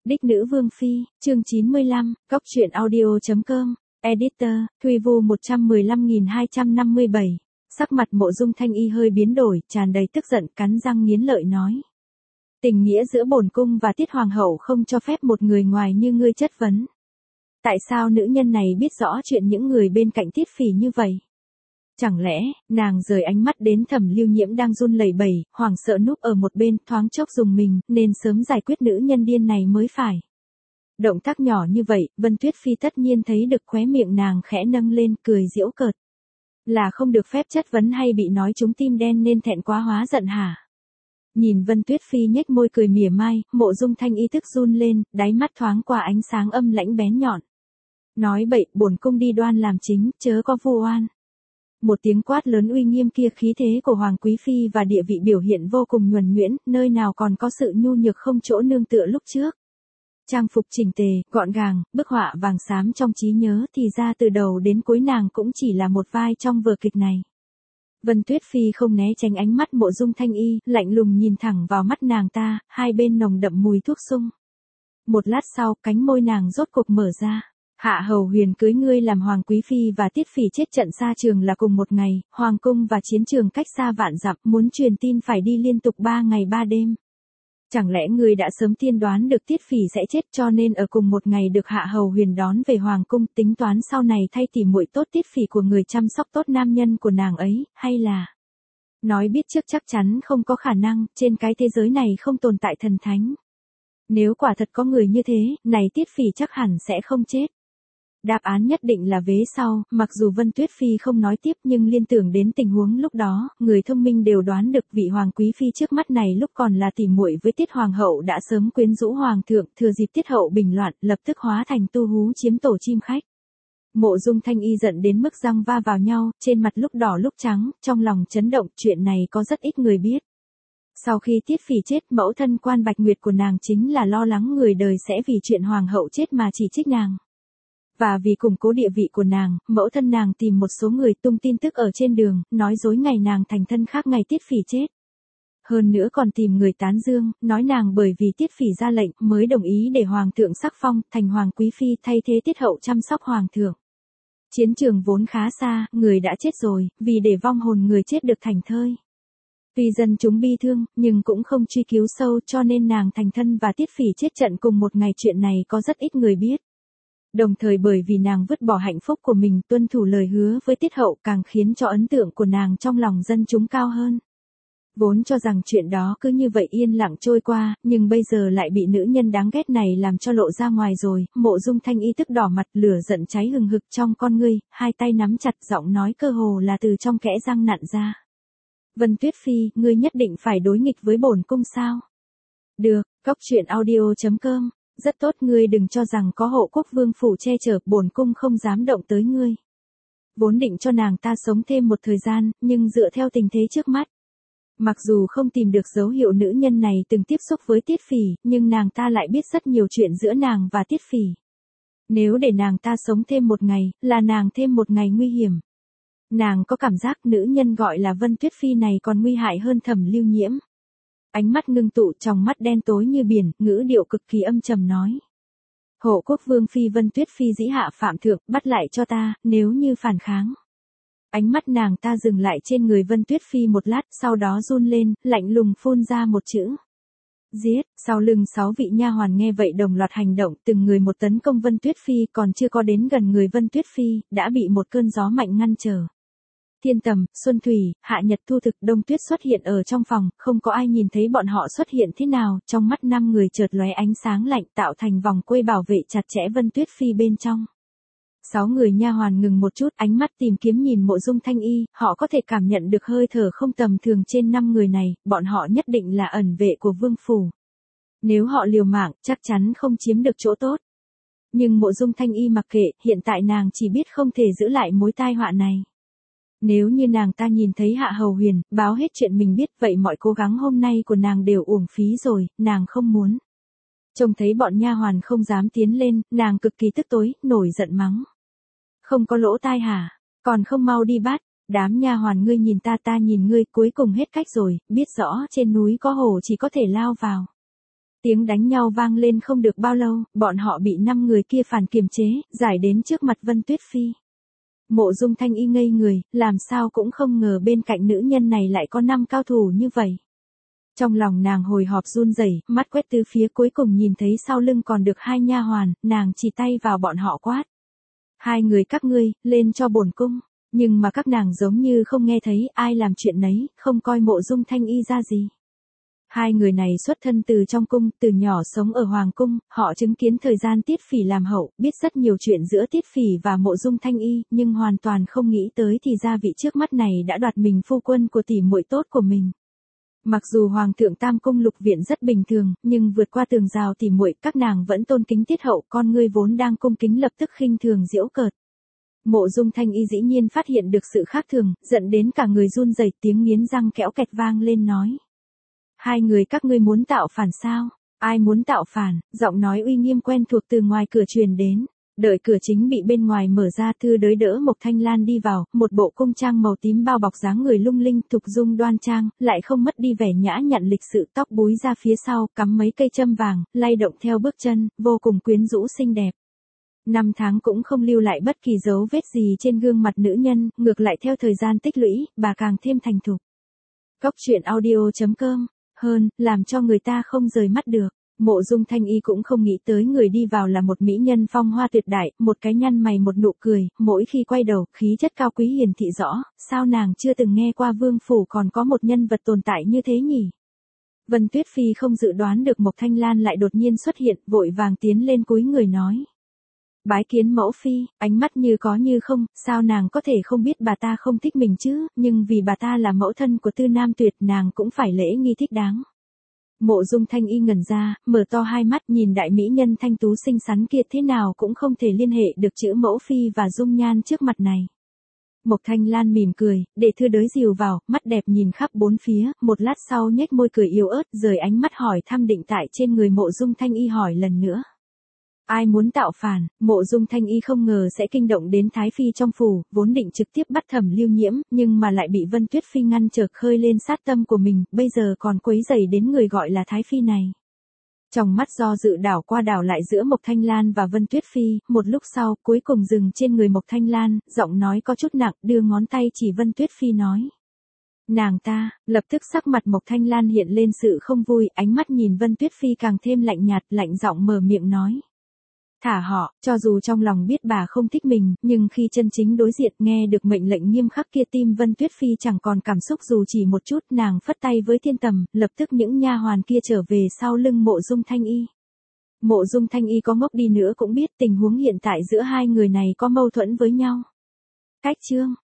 Đích nữ vương phi, chương 95, Cóc truyện audio.com, Editor, Thuy Vu 115.257. Sắc mặt Mộ Dung Thanh Y hơi biến đổi, tràn đầy tức giận, cắn răng nghiến lợi nói. Tình nghĩa giữa bổn cung và Tiết Hoàng hậu không cho phép một người ngoài như ngươi chất vấn. Tại sao nữ nhân này biết rõ chuyện những người bên cạnh Tiết Phỉ như vậy? Chẳng lẽ, nàng rời ánh mắt đến Thẩm Lưu Nhiễm đang run lẩy bẩy, hoảng sợ núp ở một bên, thoáng chốc dùng mình, nên sớm giải quyết nữ nhân điên này mới phải. Động tác nhỏ như vậy, Vân Tuyết Phi tất nhiên thấy được, khóe miệng nàng khẽ nâng lên, cười giễu cợt. Là không được phép chất vấn hay bị nói trúng tim đen nên thẹn quá hóa giận hả? Nhìn Vân Tuyết Phi nhếch môi cười mỉa mai, Mộ Dung Thanh Y tức run lên, đáy mắt thoáng qua ánh sáng âm lãnh bén nhọn. Nói bậy, bổn cung đi đoan làm chính, chớ có vu oan. Một tiếng quát lớn uy nghiêm kia, khí thế của Hoàng Quý Phi và địa vị biểu hiện vô cùng nhuần nhuyễn, nơi nào còn có sự nhu nhược không chỗ nương tựa lúc trước. Trang phục chỉnh tề, gọn gàng, bức họa vàng xám trong trí nhớ, thì ra từ đầu đến cuối nàng cũng chỉ là một vai trong vở kịch này. Vân Tuyết Phi không né tránh ánh mắt Mộ Dung Thanh Y, lạnh lùng nhìn thẳng vào mắt nàng ta, hai bên nồng đậm mùi thuốc sung. Một lát sau, cánh môi nàng rốt cục mở ra. Hạ hầu huyền cưới ngươi làm Hoàng Quý Phi và Tiết Phỉ chết trận xa trường là cùng một ngày, Hoàng cung và chiến trường cách xa vạn dặm, muốn truyền tin phải đi liên tục 3 ngày 3 đêm. Chẳng lẽ ngươi đã sớm tiên đoán được Tiết Phỉ sẽ chết cho nên ở cùng một ngày được Hạ hầu huyền đón về Hoàng cung, tính toán sau này thay tỉ muội tốt Tiết Phỉ của người chăm sóc tốt nam nhân của nàng ấy, hay là... Nói biết trước chắc chắn không có khả năng, trên cái thế giới này không tồn tại thần thánh. Nếu quả thật có người như thế, này Tiết Phỉ chắc hẳn sẽ không chết. Đáp án nhất định là vế sau, mặc dù Vân Tuyết Phi không nói tiếp nhưng liên tưởng đến tình huống lúc đó, người thông minh đều đoán được vị Hoàng Quý Phi trước mắt này lúc còn là tỉ muội với Tiết Hoàng hậu đã sớm quyến rũ Hoàng thượng, thừa dịp Tiết hậu bình loạn, lập tức hóa thành tu hú chiếm tổ chim khách. Mộ Dung Thanh Y giận đến mức răng va vào nhau, trên mặt lúc đỏ lúc trắng, trong lòng chấn động, chuyện này có rất ít người biết. Sau khi Tiết Phỉ chết, mẫu thân Quan Bạch Nguyệt của nàng chính là lo lắng người đời sẽ vì chuyện Hoàng hậu chết mà chỉ trích nàng. Và vì củng cố địa vị của nàng, mẫu thân nàng tìm một số người tung tin tức ở trên đường, nói dối ngày nàng thành thân khác ngày Tiết Phỉ chết. Hơn nữa còn tìm người tán dương, nói nàng bởi vì Tiết Phỉ ra lệnh mới đồng ý để Hoàng thượng sắc phong thành Hoàng Quý Phi thay thế Tiết hậu chăm sóc Hoàng thượng. Chiến trường vốn khá xa, người đã chết rồi, vì để vong hồn người chết được thành thơi. Tuy dân chúng bi thương, nhưng cũng không truy cứu sâu cho nên nàng thành thân và Tiết Phỉ chết trận cùng một ngày, chuyện này có rất ít người biết. Đồng thời bởi vì nàng vứt bỏ hạnh phúc của mình tuân thủ lời hứa với Tiết hậu càng khiến cho ấn tượng của nàng trong lòng dân chúng cao hơn. Vốn cho rằng chuyện đó cứ như vậy yên lặng trôi qua, nhưng bây giờ lại bị nữ nhân đáng ghét này làm cho lộ ra ngoài rồi. Mộ Dung Thanh Y tức đỏ mặt, lửa giận cháy hừng hực trong con ngươi, hai tay nắm chặt, giọng nói cơ hồ là từ trong kẽ răng nặn ra. Vân Tuyết Phi, ngươi nhất định phải đối nghịch với bổn cung sao? Được, Cóc truyện audio.com. Rất tốt, ngươi đừng cho rằng có Hộ Quốc Vương phủ che chở, bổn cung không dám động tới ngươi. Vốn định cho nàng ta sống thêm một thời gian, nhưng dựa theo tình thế trước mắt. Mặc dù không tìm được dấu hiệu nữ nhân này từng tiếp xúc với Tiết Phỉ, nhưng nàng ta lại biết rất nhiều chuyện giữa nàng và Tiết Phỉ. Nếu để nàng ta sống thêm một ngày, là nàng thêm một ngày nguy hiểm. Nàng có cảm giác nữ nhân gọi là Vân Tuyết Phi này còn nguy hại hơn Thẩm Lưu Nhiễm. Ánh mắt ngưng tụ, trong mắt đen tối như biển, ngữ điệu cực kỳ âm trầm nói. Hộ Quốc Vương Phi Vân Tuyết Phi dĩ hạ phạm thượng, bắt lại cho ta, nếu như phản kháng. Ánh mắt nàng ta dừng lại trên người Vân Tuyết Phi một lát, sau đó run lên, lạnh lùng phun ra một chữ. Giết. Sau lưng 6 vị nha hoàn nghe vậy đồng loạt hành động, từng người một tấn công Vân Tuyết Phi, còn chưa có đến gần người Vân Tuyết Phi, đã bị một cơn gió mạnh ngăn trở. Thiên Tầm, Xuân Thủy, Hạ Nhật, Thu Thực, Đông Tuyết xuất hiện ở trong phòng, không có ai nhìn thấy bọn họ xuất hiện thế nào, trong mắt 5 người chợt lóe ánh sáng lạnh tạo thành vòng quây bảo vệ chặt chẽ Vân Tuyết Phi bên trong. 6 người nha hoàn ngừng một chút, ánh mắt tìm kiếm nhìn Mộ Dung Thanh Y, họ có thể cảm nhận được hơi thở không tầm thường trên 5 người này, bọn họ nhất định là ẩn vệ của vương phủ. Nếu họ liều mạng, chắc chắn không chiếm được chỗ tốt. Nhưng Mộ Dung Thanh Y mặc kệ, hiện tại nàng chỉ biết không thể giữ lại mối tai họa này. Nếu như nàng ta nhìn thấy Hạ hầu huyền, báo hết chuyện mình biết, vậy mọi cố gắng hôm nay của nàng đều uổng phí rồi, nàng không muốn. Trông thấy bọn nha hoàn không dám tiến lên, nàng cực kỳ tức tối, nổi giận mắng. Không có lỗ tai hả? Còn không mau đi bắt. Đám nha hoàn ngươi nhìn ta, ta nhìn ngươi, cuối cùng hết cách rồi, biết rõ trên núi có hổ chỉ có thể lao vào. Tiếng đánh nhau vang lên không được bao lâu, bọn họ bị 5 người kia phản kiềm chế, giải đến trước mặt Vân Tuyết Phi. Mộ Dung Thanh Y ngây người, làm sao cũng không ngờ bên cạnh nữ nhân này lại có 5 cao thủ như vậy. Trong lòng nàng hồi hộp run rẩy, mắt quét từ phía cuối cùng nhìn thấy sau lưng còn được 2 nha hoàn, nàng chỉ tay vào bọn họ quát. 2 người các ngươi, lên cho bổn cung. Nhưng mà các nàng giống như không nghe thấy, ai làm chuyện nấy, không coi Mộ Dung Thanh Y ra gì. 2 người này xuất thân từ trong cung, từ nhỏ sống ở Hoàng cung, họ chứng kiến thời gian Tiết Phỉ làm hậu, biết rất nhiều chuyện giữa Tiết Phỉ và Mộ Dung Thanh Y, nhưng hoàn toàn không nghĩ tới thì ra vị trước mắt này đã đoạt mình phu quân của tỷ muội tốt của mình. Mặc dù Hoàng thượng Tam Cung Lục Viện rất bình thường, nhưng vượt qua tường rào tỷ muội, các nàng vẫn tôn kính Tiết hậu, con ngươi vốn đang cung kính lập tức khinh thường giễu cợt. Mộ Dung Thanh Y dĩ nhiên phát hiện được sự khác thường, giận đến cả người run rẩy, tiếng nghiến răng kẽo kẹt vang lên nói. 2 người các ngươi muốn tạo phản sao? Ai muốn tạo phản? Giọng nói uy nghiêm quen thuộc từ ngoài cửa truyền đến. Đợi cửa chính bị bên ngoài mở ra, Thư Đới đỡ Mộc Thanh Lan đi vào, một bộ cung trang màu tím bao bọc dáng người lung linh, thục dung đoan trang, lại không mất đi vẻ nhã nhặn lịch sự, tóc búi ra phía sau, cắm mấy cây châm vàng, lay động theo bước chân, vô cùng quyến rũ xinh đẹp. 5 tháng cũng không lưu lại bất kỳ dấu vết gì trên gương mặt nữ nhân, ngược lại theo thời gian tích lũy, bà càng thêm thành thục. Góc truyện audio.com hơn, làm cho người ta không rời mắt được. Mộ Dung Thanh Y cũng không nghĩ tới người đi vào là một mỹ nhân phong hoa tuyệt đại, một cái nhăn mày một nụ cười, mỗi khi quay đầu, khí chất cao quý hiển thị rõ, sao nàng chưa từng nghe qua vương phủ còn có một nhân vật tồn tại như thế nhỉ? Vân Tuyết Phi không dự đoán được Mộc Thanh Lan lại đột nhiên xuất hiện, vội vàng tiến lên cúi người nói. Bái kiến mẫu phi, ánh mắt như có như không, sao nàng có thể không biết bà ta không thích mình chứ, nhưng vì bà ta là mẫu thân của Tư Nam Tuyệt nàng cũng phải lễ nghi thích đáng. Mộ Dung Thanh Y ngẩn ra, mở to hai mắt nhìn đại mỹ nhân thanh tú xinh xắn kia thế nào cũng không thể liên hệ được chữ mẫu phi và dung nhan trước mặt này. Mộc Thanh Lan mỉm cười, để Thư Đới dìu vào, mắt đẹp nhìn khắp bốn phía, một lát sau nhếch môi cười yếu ớt, rời ánh mắt hỏi thăm định tại trên người Mộ Dung Thanh Y hỏi lần nữa. Ai muốn tạo phản? Mộ Dung Thanh Y không ngờ sẽ kinh động đến Thái Phi trong phủ, vốn định trực tiếp bắt Thẩm Lưu Nhiễm, nhưng mà lại bị Vân Tuyết Phi ngăn trở khơi lên sát tâm của mình, bây giờ còn quấy rầy đến người gọi là Thái Phi này. Trong mắt do dự đảo qua đảo lại giữa Mộc Thanh Lan và Vân Tuyết Phi, một lúc sau, cuối cùng dừng trên người Mộc Thanh Lan, giọng nói có chút nặng, đưa ngón tay chỉ Vân Tuyết Phi nói. Nàng ta, lập tức sắc mặt Mộc Thanh Lan hiện lên sự không vui, ánh mắt nhìn Vân Tuyết Phi càng thêm lạnh nhạt, lạnh giọng mở miệng nói. Thả họ, cho dù trong lòng biết bà không thích mình, nhưng khi chân chính đối diện nghe được mệnh lệnh nghiêm khắc kia tim Vân Tuyết Phi chẳng còn cảm xúc dù chỉ một chút, nàng phất tay với Thiên Tầm, lập tức những nha hoàn kia trở về sau lưng Mộ Dung Thanh Y. Mộ Dung Thanh Y có ngốc đi nữa cũng biết tình huống hiện tại giữa hai người này có mâu thuẫn với nhau. Cách chương